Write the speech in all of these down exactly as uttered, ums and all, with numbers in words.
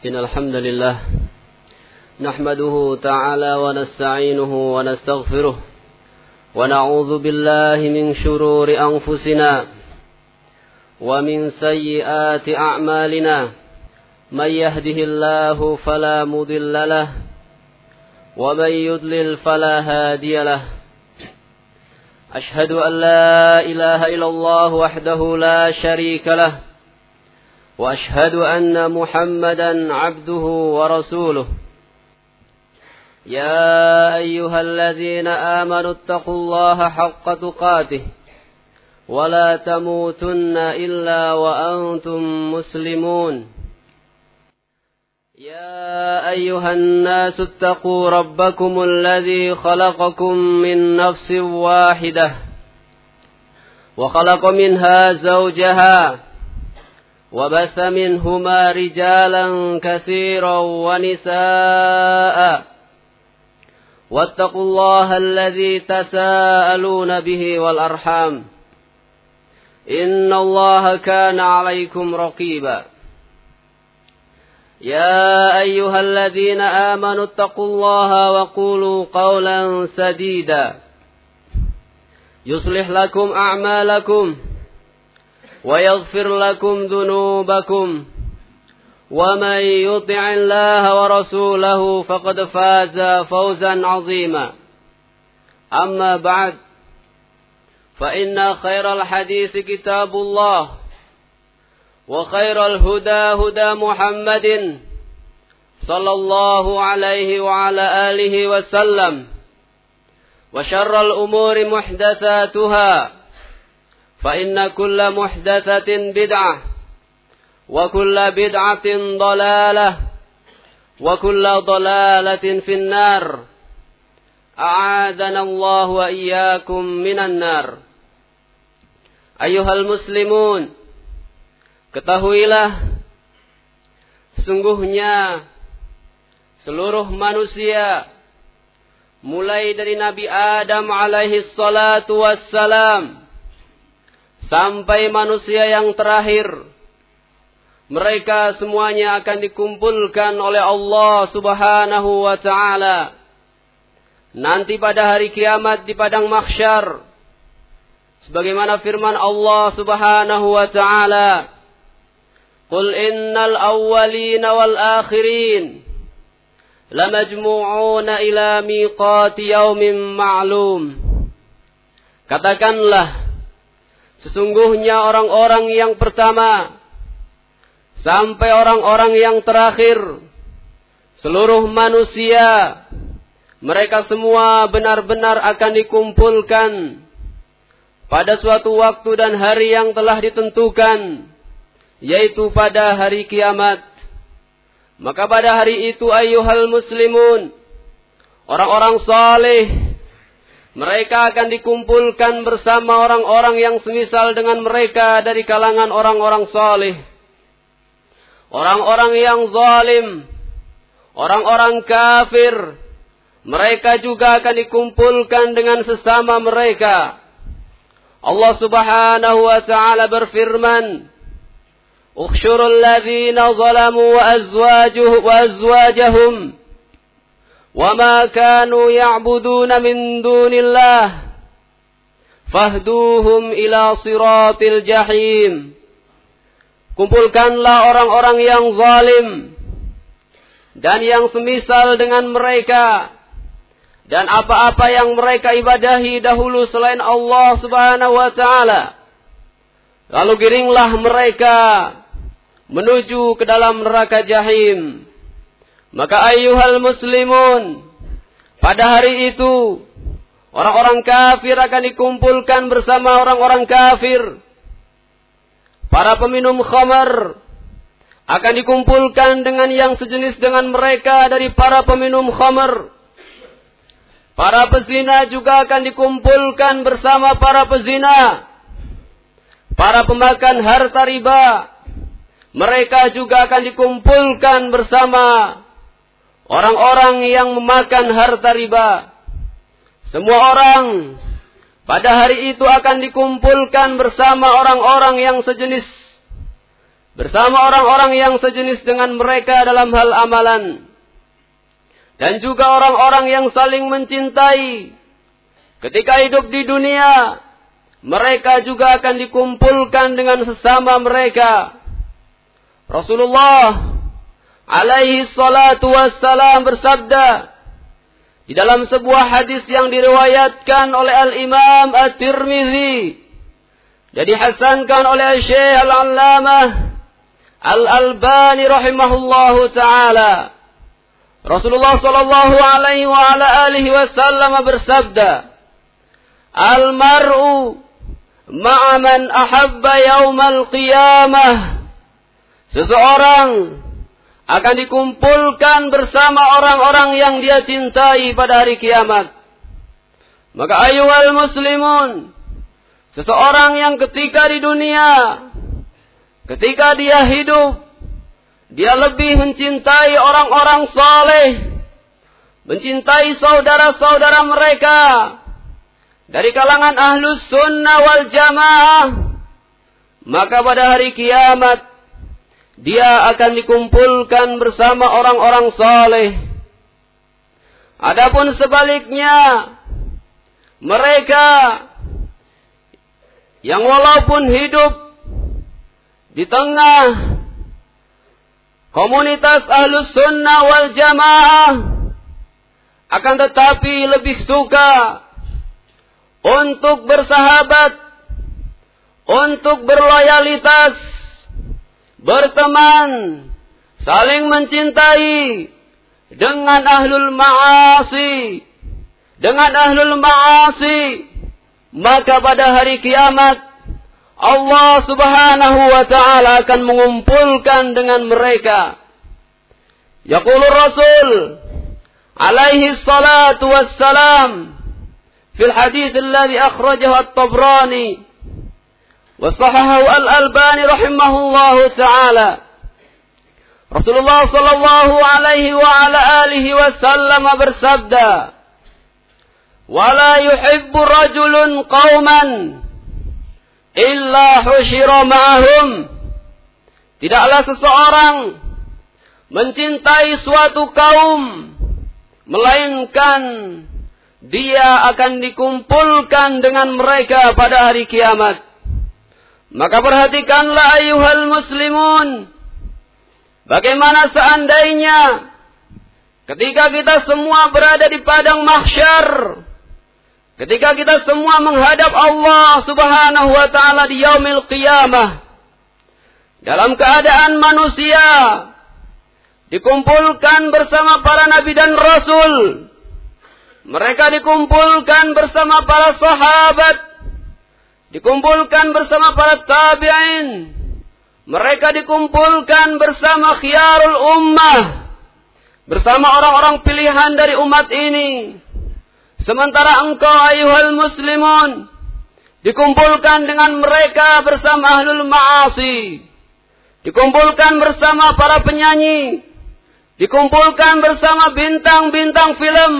إن الحمد لله نحمده تعالى ونستعينه ونستغفره ونعوذ بالله من شرور أنفسنا ومن سيئات أعمالنا من يهده الله فلا مضل له ومن يضلل فلا هادي له أشهد أن لا إله إلا الله وحده لا شريك له وأشهد أن محمدا عبده ورسوله يا أيها الذين آمنوا اتقوا الله حق تقاته ولا تموتن إلا وأنتم مسلمون يا أيها الناس اتقوا ربكم الذي خلقكم من نفس واحدة وخلق منها زوجها وبث منهما رجالا كثيرا ونساء واتقوا الله الذي تساءلون به والأرحام إن الله كان عليكم رقيبا يا أيها الذين آمنوا اتقوا الله وقولوا قولا سديدا يصلح لكم أعمالكم ويغفر لكم ذنوبكم ومن يطع الله ورسوله فقد فاز فوزا عظيما أما بعد فإن خير الحديث كتاب الله وخير الهدى هدى محمد صلى الله عليه وعلى آله وسلم وشر الأمور محدثاتها فإن كل محدثة بدعة وكل بدعة ضلالة وكل ضلالة في النار أعاذنا الله وإياكم من النار. أيها المسلمون, ketahuilah sungguhnya seluruh manusia mulai dari Nabi Adam alaihi salatu wassalam sampai manusia yang terakhir, mereka semuanya akan dikumpulkan oleh Allah subhanahu wa ta'ala nanti pada hari kiamat di padang mahsyar, sebagaimana firman Allah subhanahu wa ta'ala, Qul innal awwalina wal akhirin lamajmu'una ila miqati yaumin ma'lum. Katakanlah, sesungguhnya orang-orang yang pertama sampai orang-orang yang terakhir, seluruh manusia, mereka semua benar-benar akan dikumpulkan pada suatu waktu dan hari yang telah ditentukan, yaitu pada hari kiamat. Maka pada hari itu ayyuhal muslimun, orang-orang saleh, mereka akan dikumpulkan bersama orang-orang yang semisal dengan mereka dari kalangan orang-orang saleh. Orang-orang yang zalim, orang-orang kafir, mereka juga akan dikumpulkan dengan sesama mereka. Allah subhanahu wa ta'ala berfirman, Ukhshurul ladhina zalamu wa azwajuhu wa azwajahum وَمَا كَانُوا يَعْبُدُونَ مِن دُونِ اللَّهِ فَاهْدُوهُمْ إِلَى صِرَاطِ الْجَحِيمِ. Kumpulkanlah orang-orang yang zalim dan yang semisal dengan mereka dan apa-apa yang mereka ibadahi dahulu selain Allah subhanahu wa ta'ala. Lalu giringlah mereka menuju ke dalam neraka jahim. Maka ayyuhal muslimun, pada hari itu orang-orang kafir akan dikumpulkan bersama orang-orang kafir. Para peminum khamar akan dikumpulkan dengan yang sejenis dengan mereka dari para peminum khamar. Para pezina juga akan dikumpulkan bersama para pezina. Para pemakan harta riba, mereka juga akan dikumpulkan bersama orang-orang yang memakan harta riba. Semua orang pada hari itu akan dikumpulkan bersama orang-orang yang sejenis bersama orang-orang yang sejenis dengan mereka dalam hal amalan, dan juga orang-orang yang saling mencintai. Ketika hidup di dunia, mereka juga akan dikumpulkan dengan sesama mereka. Rasulullah alaihi salatu wassalam bersabda di dalam sebuah hadis yang diriwayatkan oleh Al-Imam At-Tirmidzi dan dihasankan oleh Syekh Al-Allamah Al-Albani rahimahullahu taala. Rasulullah sallallahu alaihi wa ala alihi wasallam bersabda, "Al-mar'u ma'a man ahabba yaumal qiyamah." Seseorang akan dikumpulkan bersama orang-orang yang dia cintai pada hari kiamat. Maka ayyuhal muslimun, seseorang yang ketika di dunia, ketika dia hidup, dia lebih mencintai orang-orang saleh, mencintai saudara-saudara mereka dari kalangan ahlus sunnah wal jamaah, maka pada hari kiamat dia akan dikumpulkan bersama orang-orang saleh. Adapun sebaliknya, mereka yang walaupun hidup di tengah komunitas ahlus sunnah wal jamaah, akan tetapi lebih suka untuk bersahabat, untuk berloyalitas, berteman, saling mencintai dengan ahlul ma'asi, dengan ahlul ma'asi, maka pada hari kiamat Allah subhanahu wa ta'ala akan mengumpulkan dengan mereka. Yaqulu Rasul alaihi salatu wassalam fil hadith alladhi akhrajahu at-Tabrani wasahahahu Al-Albani rahimahullahu ta'ala. Rasulullah sallallahu alaihi wa ala alihi wasallam bersabda, "Wala yuhibbu rajulun qauman illa husyira ma'ahum." Tidaklah seseorang mencintai suatu kaum melainkan dia akan dikumpulkan dengan mereka pada hari kiamat. Maka perhatikanlah ayyuhal muslimun, bagaimana seandainya ketika kita semua berada di padang mahsyar, ketika kita semua menghadap Allah subhanahu wa ta'ala di yaumil qiyamah, dalam keadaan manusia dikumpulkan bersama para nabi dan rasul, mereka dikumpulkan bersama para sahabat, dikumpulkan bersama para tabi'in, mereka dikumpulkan bersama khiyarul ummah, bersama orang-orang pilihan dari umat ini. Sementara engkau ayyuhal muslimun dikumpulkan dengan mereka bersama ahlul ma'asi, dikumpulkan bersama para penyanyi, dikumpulkan bersama bintang-bintang film.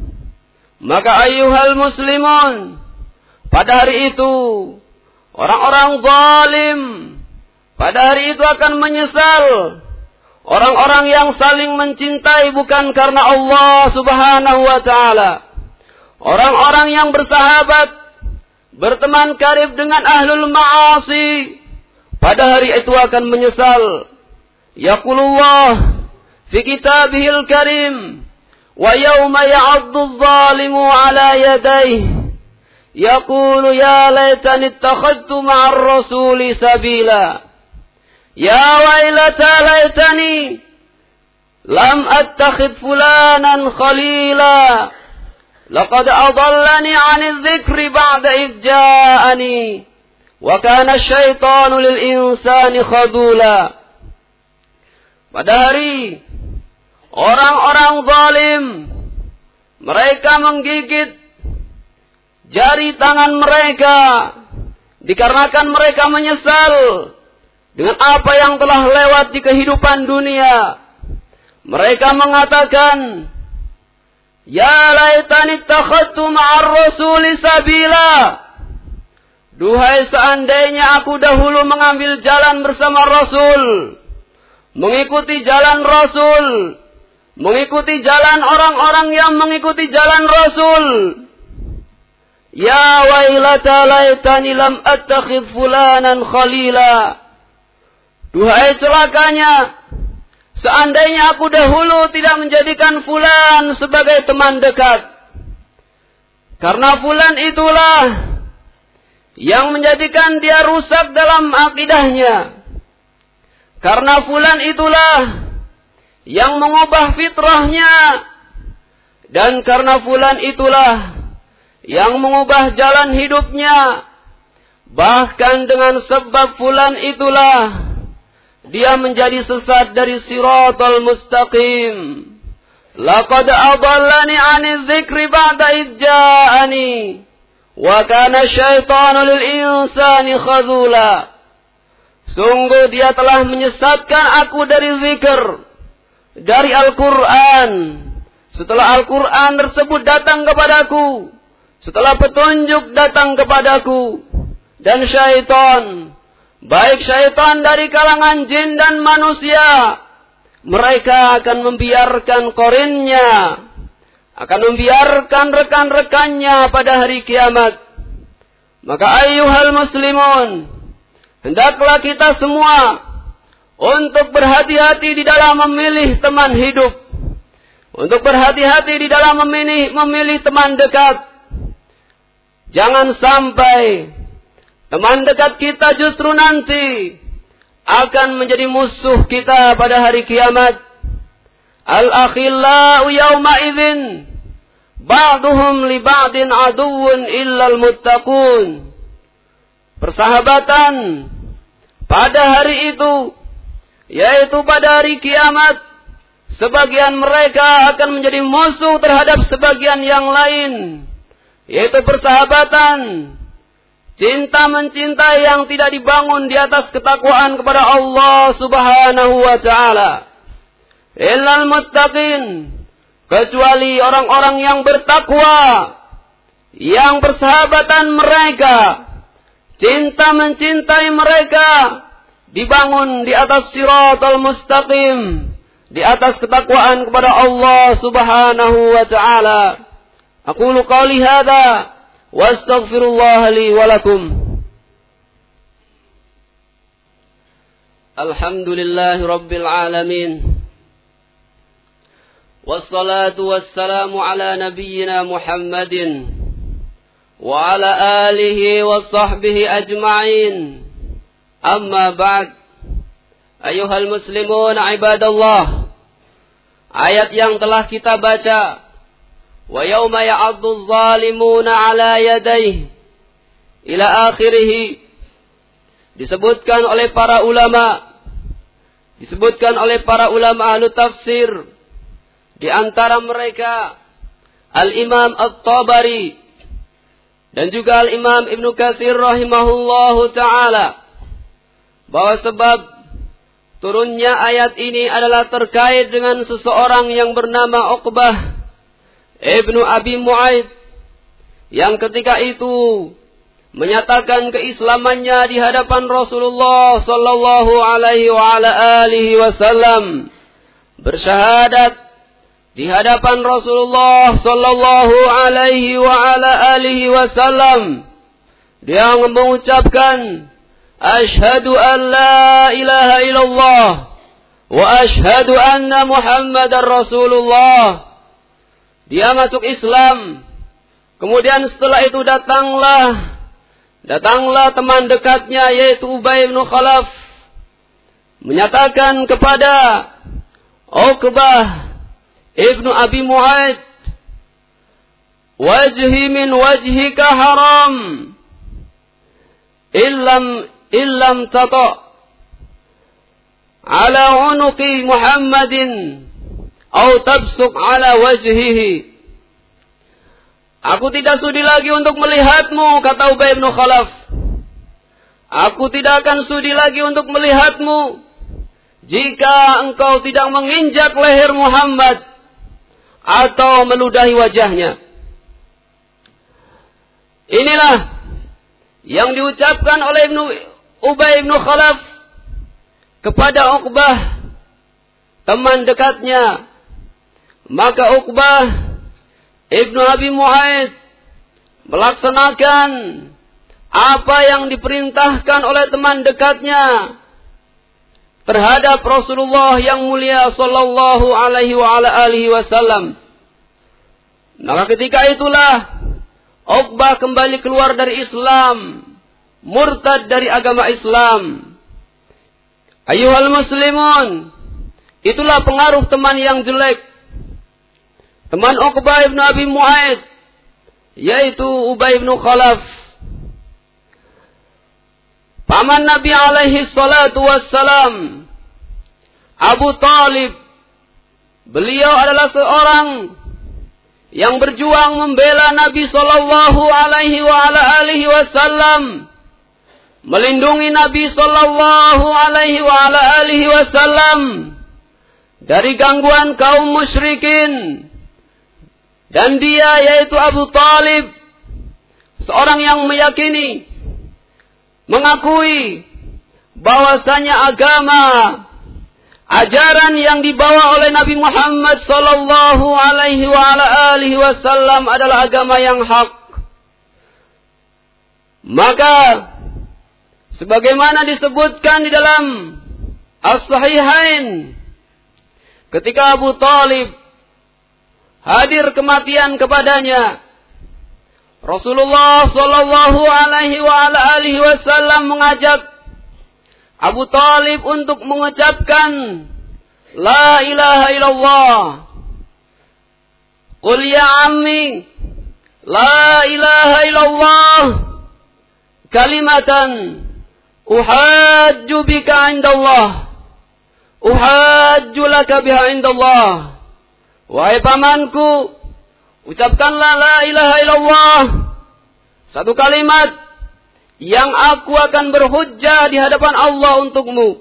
Maka ayyuhal muslimun, pada hari itu orang-orang zalim pada hari itu akan menyesal. Orang-orang yang saling mencintai bukan karena Allah subhanahu wa ta'ala, orang-orang yang bersahabat, berteman karib dengan ahlul ma'asi, pada hari itu akan menyesal. Yaqulullah fi kitabihil karim, wa yawma ya'addu adh-dhalimu ala yadayhi yaqulu ya laitani ittakhadtu ma'ar rasuli sabila, ya wailata laitani lam attakhidh fulanan khalila, laqad adallani 'anil dhikri ba'da idh ja'ani wa kana asyaitanu lil insani khadula. Pada hari orang-orang zalim, mereka menggigit jari tangan mereka dikarenakan mereka menyesal dengan apa yang telah lewat di kehidupan dunia. Mereka mengatakan, ya laitani ittakhadtu ma'ar rasuli sabila, duhai seandainya aku dahulu mengambil jalan bersama Rasul, mengikuti jalan Rasul, mengikuti jalan orang-orang yang mengikuti jalan Rasul. Ya wailata laitani lam attakhidh fulanan khalila. Duhai celakanya, seandainya aku dahulu tidak menjadikan fulan sebagai teman dekat. Karena fulan itulah yang menjadikan dia rusak dalam akidahnya. Karena fulan itulah yang mengubah fitrahnya. Dan karena fulan itulah yang mengubah jalan hidupnya. Bahkan dengan sebab fulan itulah dia menjadi sesat dari siratal mustaqim. Laqad adallani 'anil dzikri ba'da idh ja'ani wa kana syaitanu lil insani khazula. Sungguh dia telah menyesatkan aku dari zikir, dari Al-Quran, setelah Al-Quran tersebut datang kepadaku, setelah petunjuk datang kepadaku. Dan syaitan, baik syaitan dari kalangan jin dan manusia, mereka akan membiarkan korinnya, akan membiarkan rekan-rekannya pada hari kiamat. Maka ayyuhal muslimun, hendaklah kita semua untuk berhati-hati di dalam memilih teman hidup, untuk berhati-hati di dalam memilih, memilih teman dekat. Jangan sampai teman dekat kita justru nanti akan menjadi musuh kita pada hari kiamat. Al-akhillau yawma idzin ba'duhum li ba'din aduwwun illal muttaqun. Persahabatan pada hari itu, yaitu pada hari kiamat, sebagian mereka akan menjadi musuh terhadap sebagian yang lain, yaitu persahabatan, cinta mencintai yang tidak dibangun di atas ketakwaan kepada Allah Subhanahu wa taala. Illal muttaqin, kecuali orang-orang yang bertakwa, yang persahabatan mereka, cinta mencintai mereka dibangun di atas siratal mustaqim, di atas ketakwaan kepada Allah Subhanahu wa taala. Aqulu qawli hadza wa astaghfirullah li wa lakum. Alhamdulillahi rabbil alamin. Wassalatu wassalamu ala nabiyyina Muhammadin wa ala alihi wa sahbihi ajma'in. Amma ba'd. Ayuhal muslimun ibadallah. Ayat yang telah kita baca, wa yawma ya'addu adh-dhalimuna 'ala yadayhi ila akhirih, disebutkan oleh para ulama, disebutkan oleh para ulama ahli tafsir, di antara mereka Al-Imam At-Tabari dan juga Al-Imam Ibnu Katsir rahimahullahu taala, bahwa sebab turunnya ayat ini adalah terkait dengan seseorang yang bernama Uqbah Ibnu Abi Mu'aid, yang ketika itu menyatakan keislamannya di hadapan Rasulullah sallallahu alaihi wa ala alihi wasallam, bersyahadat di hadapan Rasulullah sallallahu alaihi wa ala alihi wasallam. Dia mengucapkan, asyhadu an la ilaha illallah wa asyhadu anna Muhammadar Rasulullah. Dia masuk Islam. Kemudian setelah itu datanglah datanglah teman dekatnya, yaitu Ubay bin Khalaf, menyatakan kepada Uqbah Ibnu Abi Mu'aid, wajhi min wajhika haram illam illam tata ala unuqi Muhammadin au tabsuq ala wajhihi. Aku tidak sudi lagi untuk melihatmu, kata Ubay bin Khalaf. Aku tidak akan sudi lagi untuk melihatmu jika engkau tidak menginjak leher Muhammad atau meludahi wajahnya. Inilah yang diucapkan oleh Ibnu Ubay bin Khalaf kepada Uqbah, teman dekatnya, maka Uqbah Ibnu Abi Mu'aid melaksanakan apa yang diperintahkan oleh teman dekatnya terhadap Rasulullah yang mulia sallallahu alaihi wa ala alihi wasallam. Maka ketika itulah Uqbah kembali keluar dari Islam, murtad dari agama Islam. Ayyuhal muslimun, itulah pengaruh teman yang jelek. Teman Uqbah ibn Abi Mu'aid, yaitu Ubay bin Khalaf. Paman Nabi alaihi salatu wassalam, Abu Talib, beliau adalah seorang yang berjuang membela Nabi sallallahu alaihi wa ala alihi wasallam, melindungi Nabi sallallahu alaihi wa ala alihi wasallam dari gangguan kaum musyrikin. Dan dia yaitu Abu Talib, seorang yang meyakini, mengakui bahwasanya agama, ajaran yang dibawa oleh Nabi Muhammad sallallahu alaihi wa ala alihi wasallam adalah agama yang hak. Maka sebagaimana disebutkan di dalam As-Sahihain, ketika Abu Talib hadir kematian kepadanya, Rasulullah sallallahu alaihi wa ala alihi wasallam mengajak Abu Talib untuk mengucapkan La ilaha illallah. Qul ya ammi La ilaha illallah kalimatan uhajju bika indallah, uhajju laka biha indallah. Wahai pamanku, ucapkanlah la ilaha illallah, satu kalimat yang aku akan berhujjah di hadapan Allah untukmu.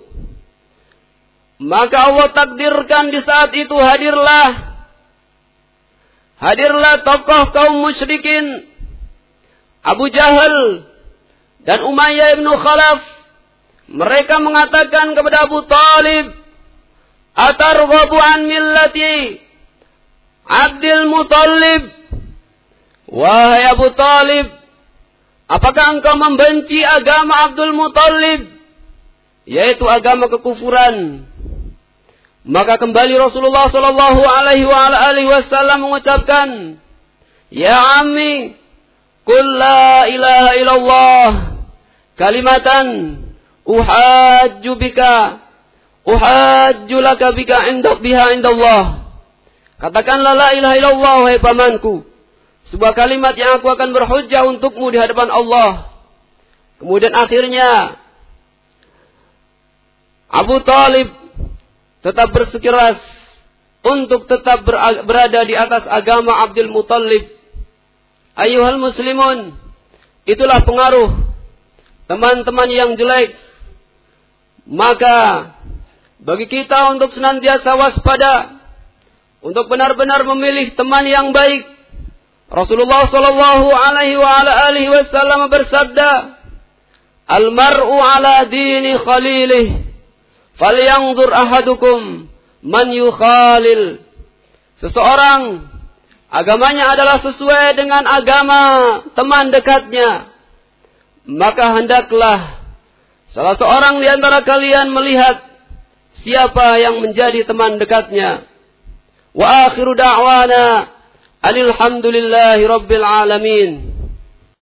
Maka Allah takdirkan di saat itu hadirlah hadirlah tokoh kaum musyrikin Abu Jahal dan Umayyah bin Khalaf. Mereka mengatakan kepada Abu Talib, atarghabu an millati Abdul Muttalib. Wahai Abu Talib, apakah engkau membenci agama Abdul Muttalib, yaitu agama kekufuran? Maka kembali Rasulullah sallallahu alaihi wa alihi wasallam mengucapkan, ya ammi, qul la ilaha illallah kalimatan uhajju bika uhajju laka bika inda biha indallah. Katakanlah la ilaha illallah wahai pamanku, sebuah kalimat yang aku akan berhujjah untukmu di hadapan Allah. Kemudian akhirnya Abu Talib tetap bersikeras untuk tetap berada di atas agama Abdul Muttalib. Ayyuhal muslimun, itulah pengaruh teman-teman yang jelek. Maka bagi kita untuk senantiasa waspada, untuk benar-benar memilih teman yang baik. Rasulullah sallallahu alaihi wa ala alihi wasallam bersabda, "Al-mar'u ala dini khalilih, falyanzur ahadukum man yukhalil." Seseorang agamanya adalah sesuai dengan agama teman dekatnya, maka hendaklah salah seorang di antara kalian melihat siapa yang menjadi teman dekatnya. Wa akhiru da'wana alhamdulillahi rabbil alamin.